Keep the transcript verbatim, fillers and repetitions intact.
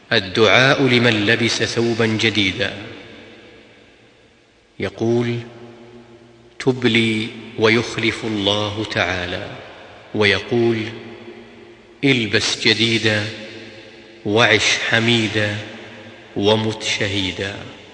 الدعاء لمن لبس ثوبا جديدا. يقول: تب لي ويخلف الله تعالى. ويقول: البس جديدا، وعش حميدا، ومت شهيدا.